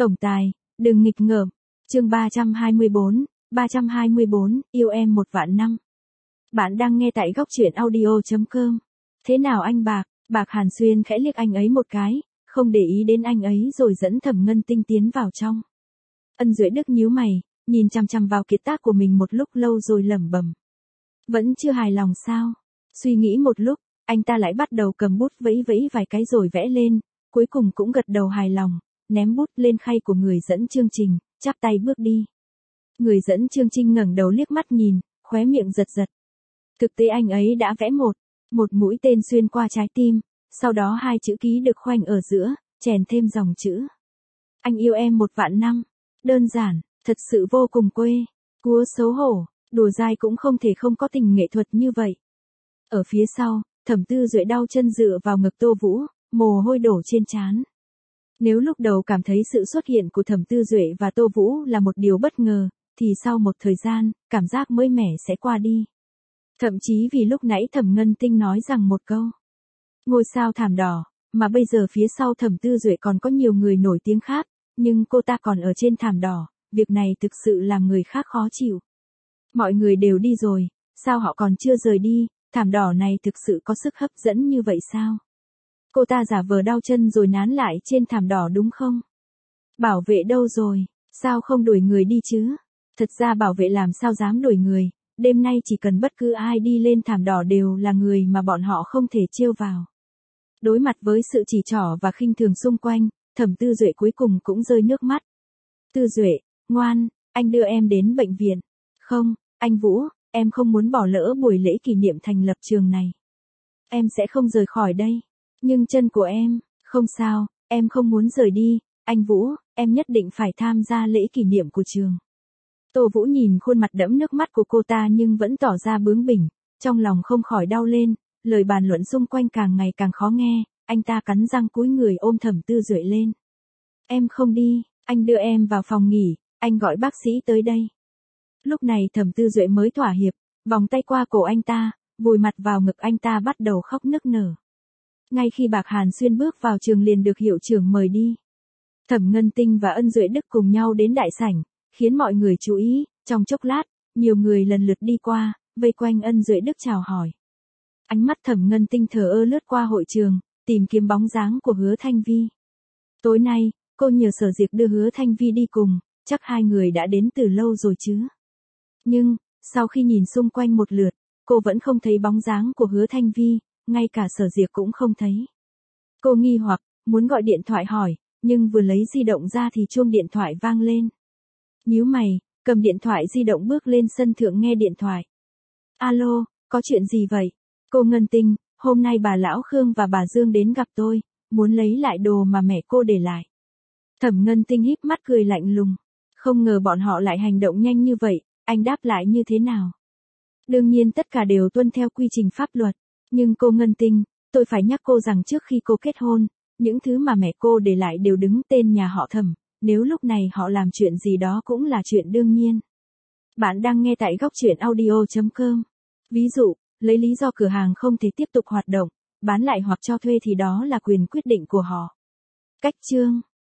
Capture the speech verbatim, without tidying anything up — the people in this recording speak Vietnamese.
Tổng tài, đừng nghịch ngợm. Chương ba trăm hai mươi bốn, ba trăm hai mươi bốn, yêu em một vạn năm. Bạn đang nghe tại góc truyện audio chấm com. Thế nào anh Bạc? Bạc Hàn Xuyên khẽ liếc anh ấy một cái, không để ý đến anh ấy rồi dẫn Thẩm Ngân Tinh tiến vào trong. Ân Duệ Đức nhíu mày, nhìn chằm chằm vào kiệt tác của mình một lúc lâu rồi lẩm bẩm. Vẫn chưa hài lòng sao? Suy nghĩ một lúc, anh ta lại bắt đầu cầm bút vẫy vẫy vài cái rồi vẽ lên, cuối cùng cũng gật đầu hài lòng, ném bút lên khay của người dẫn chương trình, chắp tay bước đi. Người dẫn chương trình ngẩng đầu liếc mắt nhìn, khóe miệng giật giật. Thực tế anh ấy đã vẽ một, một mũi tên xuyên qua trái tim, sau đó hai chữ ký được khoanh ở giữa, chèn thêm dòng chữ. Anh yêu em một vạn năm. Đơn giản, thật sự vô cùng quê, cúa xấu hổ, đùa dai cũng không thể không có tình nghệ thuật như vậy. Ở phía sau, Thẩm Tư Duệ đau chân dựa vào ngực Tô Vũ, mồ hôi đổ trên trán. Nếu lúc đầu cảm thấy sự xuất hiện của Thẩm Tư Duệ và Tô Vũ là một điều bất ngờ, thì sau một thời gian, cảm giác mới mẻ sẽ qua đi. Thậm chí vì lúc nãy Thẩm Ngân Tinh nói rằng một câu ngôi sao thảm đỏ, mà bây giờ phía sau Thẩm Tư Duệ còn có nhiều người nổi tiếng khác, nhưng cô ta còn ở trên thảm đỏ, việc này thực sự làm người khác khó chịu. Mọi người đều đi rồi, sao họ còn chưa rời đi, thảm đỏ này thực sự có sức hấp dẫn như vậy sao? Cô ta giả vờ đau chân rồi nán lại trên thảm đỏ đúng không? Bảo vệ đâu rồi, sao không đuổi người đi chứ? Thật ra bảo vệ làm sao dám đuổi người, đêm nay chỉ cần bất cứ ai đi lên thảm đỏ đều là người mà bọn họ không thể trêu vào. Đối mặt với sự chỉ trỏ và khinh thường xung quanh, Thẩm Tư Duệ cuối cùng cũng rơi nước mắt. Tư Duệ, ngoan, anh đưa em đến bệnh viện. Không, anh Vũ, em không muốn bỏ lỡ buổi lễ kỷ niệm thành lập trường này. Em sẽ không rời khỏi đây. Nhưng chân của em, không sao, em không muốn rời đi, anh Vũ, em nhất định phải tham gia lễ kỷ niệm của trường. Tô Vũ nhìn khuôn mặt đẫm nước mắt của cô ta nhưng vẫn tỏ ra bướng bỉnh, trong lòng không khỏi đau lên, lời bàn luận xung quanh càng ngày càng khó nghe, anh ta cắn răng cúi người ôm Thẩm Tư Duệ lên. Em không đi, anh đưa em vào phòng nghỉ, anh gọi bác sĩ tới đây. Lúc này Thẩm Tư Duệ mới thỏa hiệp, vòng tay qua cổ anh ta, vùi mặt vào ngực anh ta bắt đầu khóc nức nở. Ngay khi Bạc Hàn Xuyên bước vào trường liền được hiệu trưởng mời đi. Thẩm Ngân Tinh và Ân Duệ Đức cùng nhau đến đại sảnh, khiến mọi người chú ý, trong chốc lát, nhiều người lần lượt đi qua, vây quanh Ân Duệ Đức chào hỏi. Ánh mắt Thẩm Ngân Tinh thờ ơ lướt qua hội trường, tìm kiếm bóng dáng của Hứa Thanh Vi. Tối nay, cô nhờ Sở Diệc đưa Hứa Thanh Vi đi cùng, chắc hai người đã đến từ lâu rồi chứ. Nhưng, sau khi nhìn xung quanh một lượt, cô vẫn không thấy bóng dáng của Hứa Thanh Vi, ngay cả Sở Diệc cũng không thấy. Cô nghi hoặc, muốn gọi điện thoại hỏi, nhưng vừa lấy di động ra thì chuông điện thoại vang lên. Nhíu mày, cầm điện thoại di động bước lên sân thượng nghe điện thoại. Alo, có chuyện gì vậy? Cô Ngân Tinh, hôm nay bà Lão Khương và bà Dương đến gặp tôi, muốn lấy lại đồ mà mẹ cô để lại. Thẩm Ngân Tinh híp mắt cười lạnh lùng. Không ngờ bọn họ lại hành động nhanh như vậy, anh đáp lại như thế nào? Đương nhiên tất cả đều tuân theo quy trình pháp luật, nhưng cô Ngân Tinh, tôi phải nhắc cô rằng trước khi cô kết hôn, những thứ mà mẹ cô để lại đều đứng tên nhà họ Thẩm, nếu lúc này họ làm chuyện gì đó cũng là chuyện đương nhiên. Bạn đang nghe tại góc truyện audio chấm com. Ví dụ, lấy lý do cửa hàng không thể tiếp tục hoạt động, bán lại hoặc cho thuê thì đó là quyền quyết định của họ. Cách chương